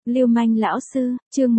Lưu manh lão sư, chương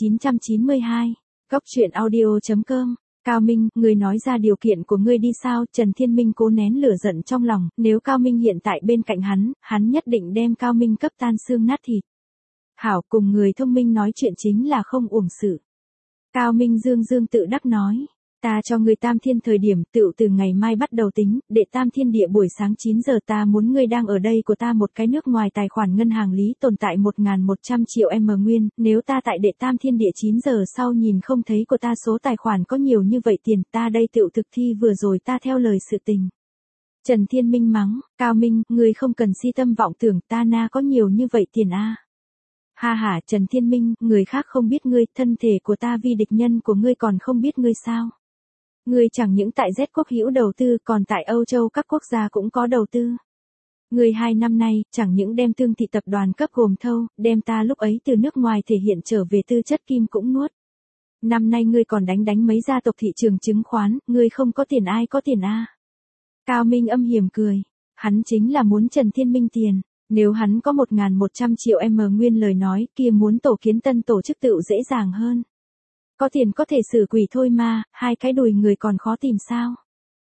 1992. Góc truyện audio.com. Cao Minh, người nói ra điều kiện của ngươi đi sao? Trần Thiên Minh cố nén lửa giận trong lòng, nếu Cao Minh hiện tại bên cạnh hắn nhất định đem Cao Minh cấp tan xương nát thịt. Hảo, cùng người thông minh nói chuyện chính là không uổng sự. Cao Minh dương tự đắc nói. Ta cho ngươi tam thiên thời điểm, tựu từ ngày mai bắt đầu tính, đệ tam thiên địa buổi sáng 9 giờ ta muốn ngươi đang ở đây của ta một cái nước ngoài tài khoản ngân hàng lý tồn tại 1.100 triệu M nguyên, nếu ta tại đệ tam thiên địa 9 giờ sau nhìn không thấy của ta số tài khoản có nhiều như vậy tiền, ta đây tựu thực thi vừa rồi ta theo lời sự tình. Trần Thiên Minh mắng, Cao Minh, ngươi không cần si tâm vọng tưởng, ta na có nhiều như vậy tiền a. Ha ha, Trần Thiên Minh, người khác không biết ngươi, thân thể của ta vì địch nhân của ngươi còn không biết ngươi sao? Ngươi chẳng những tại Z quốc hữu đầu tư, còn tại Âu Châu các quốc gia cũng có đầu tư. Ngươi 2 năm nay, chẳng những đem Tương Thị tập đoàn cấp gồm thâu, đem ta lúc ấy từ nước ngoài thể hiện trở về tư chất kim cũng nuốt. Năm nay ngươi còn đánh mấy gia tộc thị trường chứng khoán, ngươi không có tiền ai có tiền a? Cao Minh âm hiểm cười, hắn chính là muốn Trần Thiên Minh tiền. Nếu hắn có 1.100 triệu M nguyên lời nói, kia muốn tổ kiến tân tổ chức tựu dễ dàng hơn. Có tiền có thể xử quỷ thôi mà, hai cái đùi người còn khó tìm sao?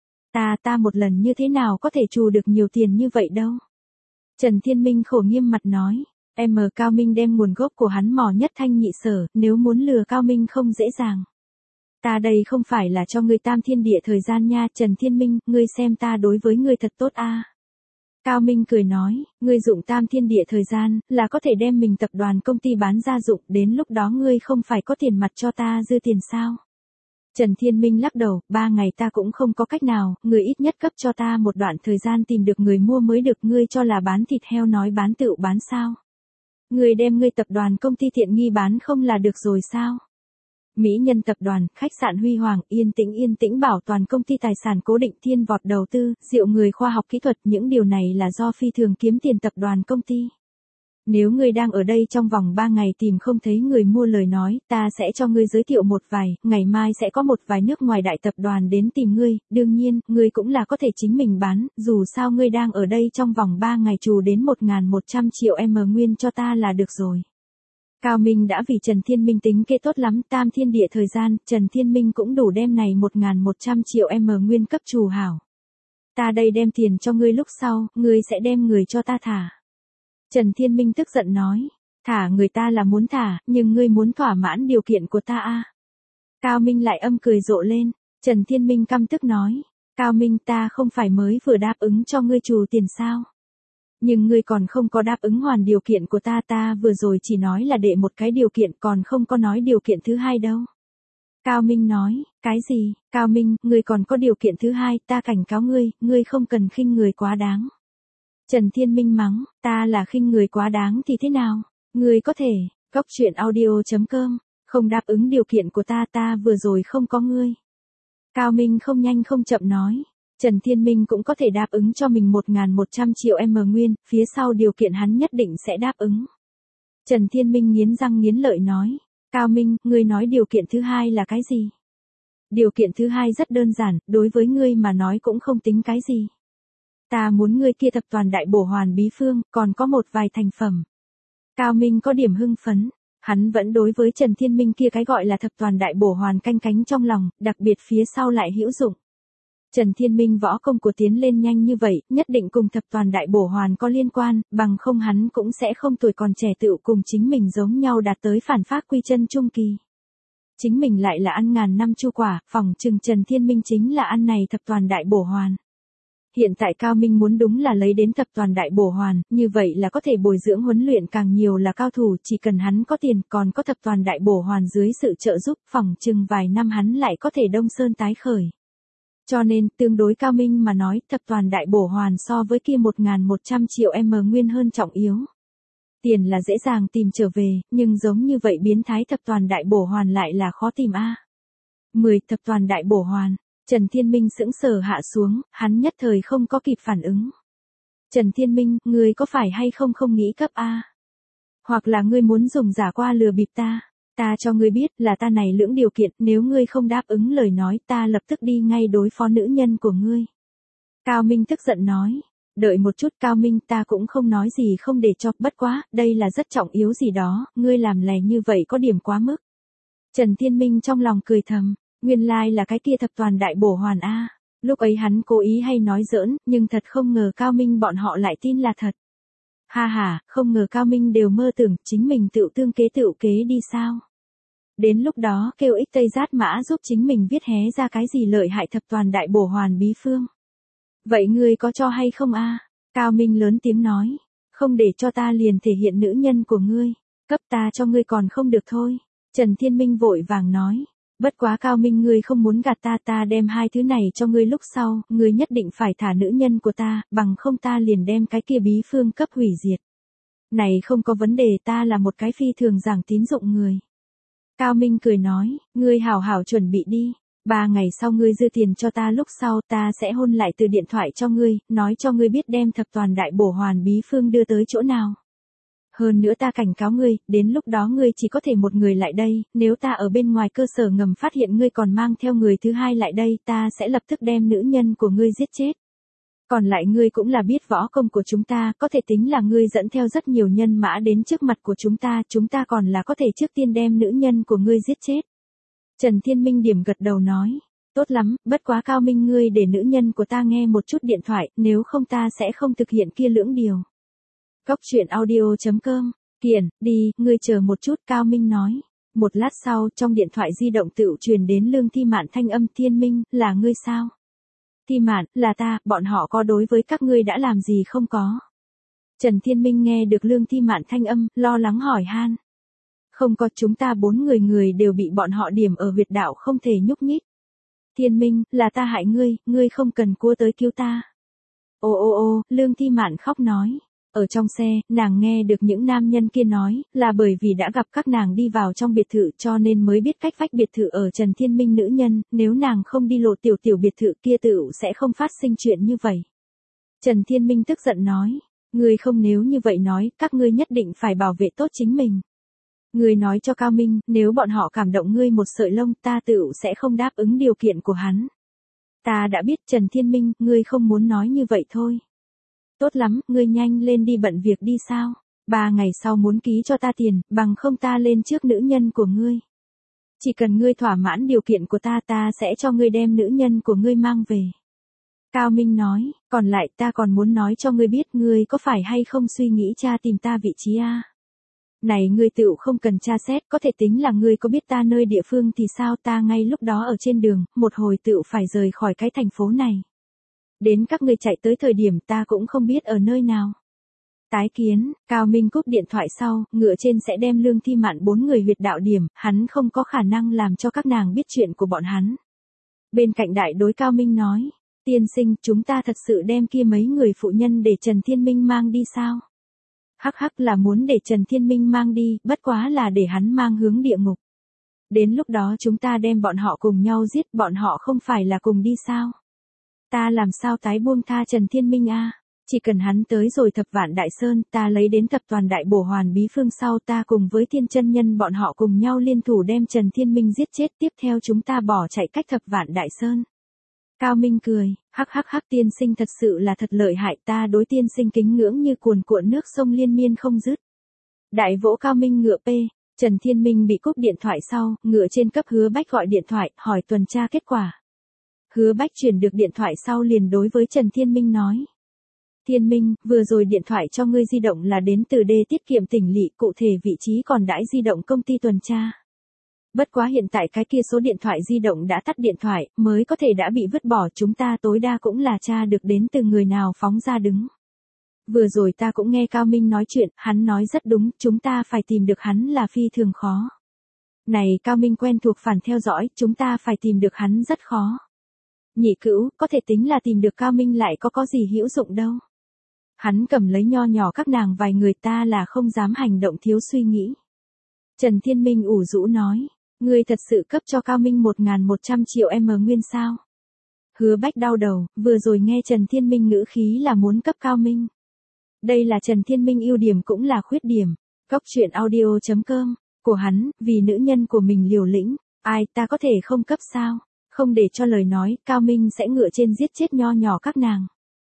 Ta một lần như thế nào có thể trù được nhiều tiền như vậy đâu? Trần Thiên Minh khổ nghiêm mặt nói, Cao Minh đem nguồn gốc của hắn mò nhất thanh nhị sở, nếu muốn lừa Cao Minh không dễ dàng. Ta đây không phải là cho ngươi tam thiên địa thời gian nha, Trần Thiên Minh, ngươi xem ta đối với ngươi thật tốt a. Cao Minh cười nói, ngươi dụng tam thiên địa thời gian, là có thể đem mình tập đoàn công ty bán ra dụng, đến lúc đó ngươi không phải có tiền mặt cho ta dư tiền sao? Trần Thiên Minh lắc đầu, 3 ngày ta cũng không có cách nào, ngươi ít nhất cấp cho ta một đoạn thời gian tìm được người mua mới được, ngươi cho là bán thịt heo nói bán tựu bán sao? Ngươi đem ngươi tập đoàn công ty tiện nghi bán không là được rồi sao? Mỹ Nhân tập đoàn, khách sạn Huy Hoàng, yên tĩnh bảo toàn công ty tài sản cố định thiên vọt đầu tư, diệu người khoa học kỹ thuật, những điều này là do phi thường kiếm tiền tập đoàn công ty. Nếu ngươi đang ở đây trong vòng 3 ngày tìm không thấy người mua lời nói, ta sẽ cho ngươi giới thiệu một vài, ngày mai sẽ có một vài nước ngoài đại tập đoàn đến tìm ngươi, đương nhiên, ngươi cũng là có thể chính mình bán, dù sao ngươi đang ở đây trong vòng 3 ngày trù đến 1.100 triệu M nguyên cho ta là được rồi. Cao Minh đã vì Trần Thiên Minh tính kế tốt lắm, tam thiên địa thời gian, Trần Thiên Minh cũng đủ đem này 1.100 triệu M nguyên cấp trù hảo. Ta đây đem tiền cho ngươi lúc sau, ngươi sẽ đem người cho ta thả. Trần Thiên Minh tức giận nói, thả người ta là muốn thả, nhưng ngươi muốn thỏa mãn điều kiện của ta a. Cao Minh lại âm cười rộ lên, Trần Thiên Minh căm tức nói, Cao Minh ta không phải mới vừa đáp ứng cho ngươi trù tiền sao? Nhưng ngươi còn không có đáp ứng hoàn điều kiện của ta vừa rồi chỉ nói là đệ một cái điều kiện còn không có nói điều kiện thứ hai đâu. Cao Minh nói, cái gì? Cao Minh, ngươi còn có điều kiện thứ hai, ta cảnh cáo ngươi không cần khinh người quá đáng. Trần Thiên Minh mắng, ta là khinh người quá đáng thì thế nào? Ngươi có thể, góc truyện audio.com, không đáp ứng điều kiện của ta vừa rồi không có ngươi. Cao Minh không nhanh không chậm nói. Trần Thiên Minh cũng có thể đáp ứng cho mình 1.100 triệu M nguyên, phía sau điều kiện hắn nhất định sẽ đáp ứng. Trần Thiên Minh nghiến răng nghiến lợi nói, Cao Minh, ngươi nói điều kiện thứ hai là cái gì? Điều kiện thứ hai rất đơn giản, đối với ngươi mà nói cũng không tính cái gì. Ta muốn ngươi kia tập đoàn đại bổ hoàn bí phương, còn có một vài thành phẩm. Cao Minh có điểm hưng phấn. Hắn vẫn đối với Trần Thiên Minh kia cái gọi là tập đoàn đại bổ hoàn canh cánh trong lòng, đặc biệt phía sau lại hữu dụng. Trần Thiên Minh võ công của tiến lên nhanh như vậy, nhất định cùng tập đoàn đại bổ hoàn có liên quan, bằng không hắn cũng sẽ không tuổi còn trẻ tự cùng chính mình giống nhau đạt tới phản phác quy chân trung kỳ. Chính mình lại là ăn ngàn năm chu quả, phỏng chừng Trần Thiên Minh chính là ăn này tập đoàn đại bổ hoàn. Hiện tại Cao Minh muốn đúng là lấy đến tập đoàn đại bổ hoàn, như vậy là có thể bồi dưỡng huấn luyện càng nhiều là cao thủ, chỉ cần hắn có tiền còn có tập đoàn đại bổ hoàn dưới sự trợ giúp, phỏng chừng vài năm hắn lại có thể đông sơn tái khởi. Cho nên, tương đối Cao Minh mà nói, tập đoàn đại bổ hoàn so với kia 1.100 triệu M nguyên hơn trọng yếu. Tiền là dễ dàng tìm trở về, nhưng giống như vậy biến thái tập đoàn đại bổ hoàn lại là khó tìm a. 10. Tập đoàn đại bổ hoàn. Trần Thiên Minh sững sờ hạ xuống, hắn nhất thời không có kịp phản ứng. Trần Thiên Minh, ngươi có phải hay không nghĩ cấp a? Hoặc là ngươi muốn dùng giả qua lừa bịp ta? Ta cho ngươi biết là ta này lưỡng điều kiện, nếu ngươi không đáp ứng lời nói ta lập tức đi ngay đối phó nữ nhân của ngươi. Cao Minh tức giận nói, Đợi một chút Cao Minh, ta cũng không nói gì không để cho, bất quá, đây là rất trọng yếu gì đó, ngươi làm lè như vậy có điểm quá mức. Trần Thiên Minh trong lòng cười thầm, nguyên lai là cái kia thập toàn đại bổ hoàn A. Lúc ấy hắn cố ý hay nói giỡn, nhưng thật không ngờ Cao Minh bọn họ lại tin là thật. Ha ha, không ngờ Cao Minh đều mơ tưởng chính mình tự kế đi sao. Đến lúc đó kêu ích Tây Giát Mã giúp chính mình viết hé ra cái gì lợi hại thập toàn đại bổ hoàn bí phương. Vậy ngươi có cho hay không a? Cao Minh lớn tiếng nói, không để cho ta liền thể hiện nữ nhân của ngươi, cấp ta cho ngươi còn không được thôi. Trần Thiên Minh vội vàng nói, bất quá Cao Minh ngươi không muốn gạt ta, ta đem hai thứ này cho ngươi lúc sau, ngươi nhất định phải thả nữ nhân của ta, bằng không ta liền đem cái kia bí phương cấp hủy diệt. Này không có vấn đề, ta là một cái phi thường giảng tín dụng người. Cao Minh cười nói, ngươi hảo hảo chuẩn bị đi, 3 ngày sau ngươi dư tiền cho ta lúc sau ta sẽ hôn lại từ điện thoại cho ngươi, nói cho ngươi biết đem thập toàn đại bổ hoàn bí phương đưa tới chỗ nào. Hơn nữa ta cảnh cáo ngươi, đến lúc đó ngươi chỉ có thể một người lại đây, nếu ta ở bên ngoài cơ sở ngầm phát hiện ngươi còn mang theo người thứ hai lại đây, ta sẽ lập tức đem nữ nhân của ngươi giết chết. Còn lại ngươi cũng là biết võ công của chúng ta, có thể tính là ngươi dẫn theo rất nhiều nhân mã đến trước mặt của chúng ta còn là có thể trước tiên đem nữ nhân của ngươi giết chết. Trần Thiên Minh điểm gật đầu nói, tốt lắm, bất quá Cao Minh ngươi để nữ nhân của ta nghe một chút điện thoại, nếu không ta sẽ không thực hiện kia lưỡng điều. Cóc truyện audio.com, Kiền, đi, ngươi chờ một chút Cao Minh nói. Một lát sau trong điện thoại di động tự truyền đến Lương Thi Mạn thanh âm, Thiên Minh, là ngươi sao? Thi Mạn, là ta, bọn họ có đối với các ngươi đã làm gì không có? Trần Thiên Minh nghe được Lương Thi Mạn thanh âm, lo lắng hỏi han. Không có, chúng ta 4 người đều bị bọn họ điểm ở huyệt đạo không thể nhúc nhích. Thiên Minh, là ta hại ngươi, ngươi không cần cua tới cứu ta. Ô, Lương Thi Mạn khóc nói. Ở trong xe, nàng nghe được những nam nhân kia nói, là bởi vì đã gặp các nàng đi vào trong biệt thự cho nên mới biết cách vách biệt thự ở Trần Thiên Minh nữ nhân, nếu nàng không đi lộ tiểu biệt thự kia tự sẽ không phát sinh chuyện như vậy. Trần Thiên Minh tức giận nói, ngươi không, nếu như vậy nói, các ngươi nhất định phải bảo vệ tốt chính mình. Ngươi nói cho Cao Minh, nếu bọn họ cảm động ngươi một sợi lông, ta tự sẽ không đáp ứng điều kiện của hắn. Ta đã biết Trần Thiên Minh, ngươi không muốn nói như vậy thôi. Tốt lắm, ngươi nhanh lên đi bận việc đi sao? 3 ngày sau muốn ký cho ta tiền, bằng không ta lên trước nữ nhân của ngươi. Chỉ cần ngươi thỏa mãn điều kiện của ta, ta sẽ cho ngươi đem nữ nhân của ngươi mang về. Cao Minh nói, còn lại ta còn muốn nói cho ngươi biết, ngươi có phải hay không suy nghĩ tra tìm ta vị trí a? Này ngươi tựu không cần tra xét, có thể tính là ngươi có biết ta nơi địa phương thì sao, ta ngay lúc đó ở trên đường, một hồi tựu phải rời khỏi cái thành phố này. Đến các ngươi chạy tới thời điểm ta cũng không biết ở nơi nào. Tái kiến, Cao Minh cúp điện thoại sau, ngựa trên sẽ đem Lương Thi Mạn 4 người huyệt đạo điểm, hắn không có khả năng làm cho các nàng biết chuyện của bọn hắn. Bên cạnh đại đối Cao Minh nói, tiên sinh, chúng ta thật sự đem kia mấy người phụ nhân để Trần Thiên Minh mang đi sao? Hắc là muốn để Trần Thiên Minh mang đi, bất quá là để hắn mang hướng địa ngục. Đến lúc đó chúng ta đem bọn họ cùng nhau giết, bọn họ không phải là cùng đi sao? Ta làm sao tái buông tha Trần Thiên Minh a? Chỉ cần hắn tới rồi Thập Vạn Đại Sơn, ta lấy đến thập toàn đại bổ hoàn bí phương sau, ta cùng với Thiên chân nhân bọn họ cùng nhau liên thủ đem Trần Thiên Minh giết chết, tiếp theo chúng ta bỏ chạy cách Thập Vạn Đại Sơn. Cao Minh cười, hắc tiên sinh thật sự là thật lợi hại, ta đối tiên sinh kính ngưỡng như cuồn cuộn nước sông liên miên không dứt. Đại vỗ Cao Minh ngựa p. Trần Thiên Minh bị cúp điện thoại sau, ngựa trên cấp Hứa Bách gọi điện thoại, hỏi tuần tra kết quả. Hứa Bách chuyển được điện thoại sau liền đối với Trần Thiên Minh nói. Thiên Minh, vừa rồi điện thoại cho ngươi di động là đến từ D tiết kiệm tỉnh lỵ, cụ thể vị trí còn đãi di động công ty tuần tra. Bất quá hiện tại cái kia số điện thoại di động đã tắt điện thoại, mới có thể đã bị vứt bỏ, chúng ta tối đa cũng là tra được đến từ người nào phóng ra đứng. Vừa rồi ta cũng nghe Cao Minh nói chuyện, hắn nói rất đúng, chúng ta phải tìm được hắn là phi thường khó. Này Cao Minh quen thuộc phản theo dõi, chúng ta phải tìm được hắn rất khó. Nhị cữu, có thể tính là tìm được Cao Minh lại có gì hữu dụng đâu. Hắn cầm lấy nho nhỏ các nàng vài người, ta là không dám hành động thiếu suy nghĩ. Trần Thiên Minh ủ rũ nói, ngươi thật sự cấp cho Cao Minh 1.100 triệu nguyên sao? Hứa Bách đau đầu, vừa rồi nghe Trần Thiên Minh ngữ khí là muốn cấp Cao Minh. Đây là Trần Thiên Minh ưu điểm cũng là khuyết điểm. Cóc truyện audio.com, của hắn, vì nữ nhân của mình liều lĩnh, ai ta có thể không cấp sao? Không để cho lời nói, Cao Minh sẽ ngựa trên giết chết nho nhỏ các nàng.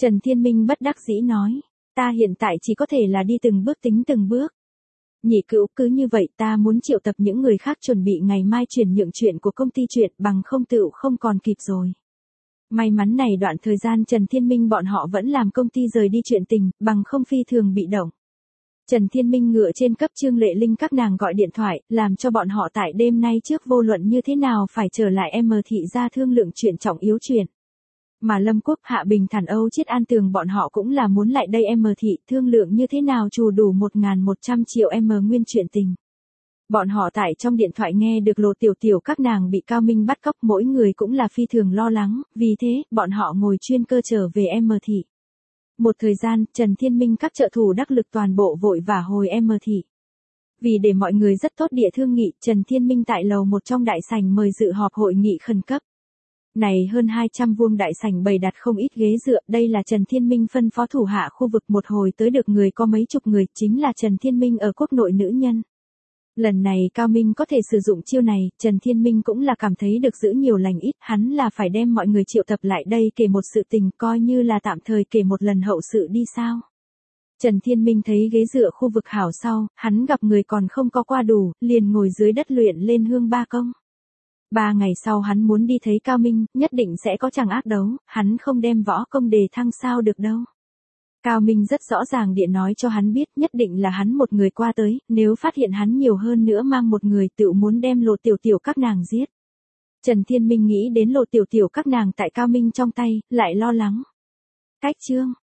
Trần Thiên Minh bất đắc dĩ nói, ta hiện tại chỉ có thể là đi từng bước tính từng bước. Nhị Cữu, cứ như vậy ta muốn triệu tập những người khác chuẩn bị ngày mai chuyển nhượng chuyện của công ty chuyện, bằng không tựu không còn kịp rồi. May mắn này đoạn thời gian Trần Thiên Minh bọn họ vẫn làm công ty rời đi chuyện tình, bằng không phi thường bị động. Trần Thiên Minh ngựa trên cấp Trương Lệ Linh các nàng gọi điện thoại, làm cho bọn họ tại đêm nay trước vô luận như thế nào phải trở lại M thị ra thương lượng chuyện trọng yếu chuyện. Mà Lâm Quốc, Hạ Bình Thản, Âu Chiết An Tường bọn họ cũng là muốn lại đây M thị thương lượng như thế nào trù đủ 1.100 triệu nguyên chuyện tình. Bọn họ tại trong điện thoại nghe được Lộ Tiểu Tiểu các nàng bị Cao Minh bắt cóc, mỗi người cũng là phi thường lo lắng, vì thế, bọn họ ngồi chuyên cơ trở về M thị. Một thời gian, Trần Thiên Minh các trợ thủ đắc lực toàn bộ vội vã hồi M thị. Vì để mọi người rất tốt địa thương nghị, Trần Thiên Minh tại lầu một trong đại sảnh mời dự họp hội nghị khẩn cấp. Này hơn 200 vuông đại sảnh bày đặt không ít ghế dựa, đây là Trần Thiên Minh phân phó thủ hạ khu vực một hồi tới được người có mấy chục người, chính là Trần Thiên Minh ở quốc nội nữ nhân. Lần này Cao Minh có thể sử dụng chiêu này, Trần Thiên Minh cũng là cảm thấy được giữ nhiều lành ít, hắn là phải đem mọi người triệu tập lại đây kể một sự tình, coi như là tạm thời kể một lần hậu sự đi sao. Trần Thiên Minh thấy ghế dựa khu vực hảo sau, hắn gặp người còn không có qua đủ, liền ngồi dưới đất luyện lên hương ba công. 3 ngày sau hắn muốn đi thấy Cao Minh, nhất định sẽ có chàng ác đấu, hắn không đem võ công đề thăng sao được đâu. Cao Minh rất rõ ràng địa nói cho hắn biết, nhất định là hắn một người qua tới, nếu phát hiện hắn nhiều hơn nữa mang một người tự muốn đem Lộ Tiểu Tiểu các nàng giết. Trần Thiên Minh nghĩ đến Lộ Tiểu Tiểu các nàng tại Cao Minh trong tay, lại lo lắng. Cách chương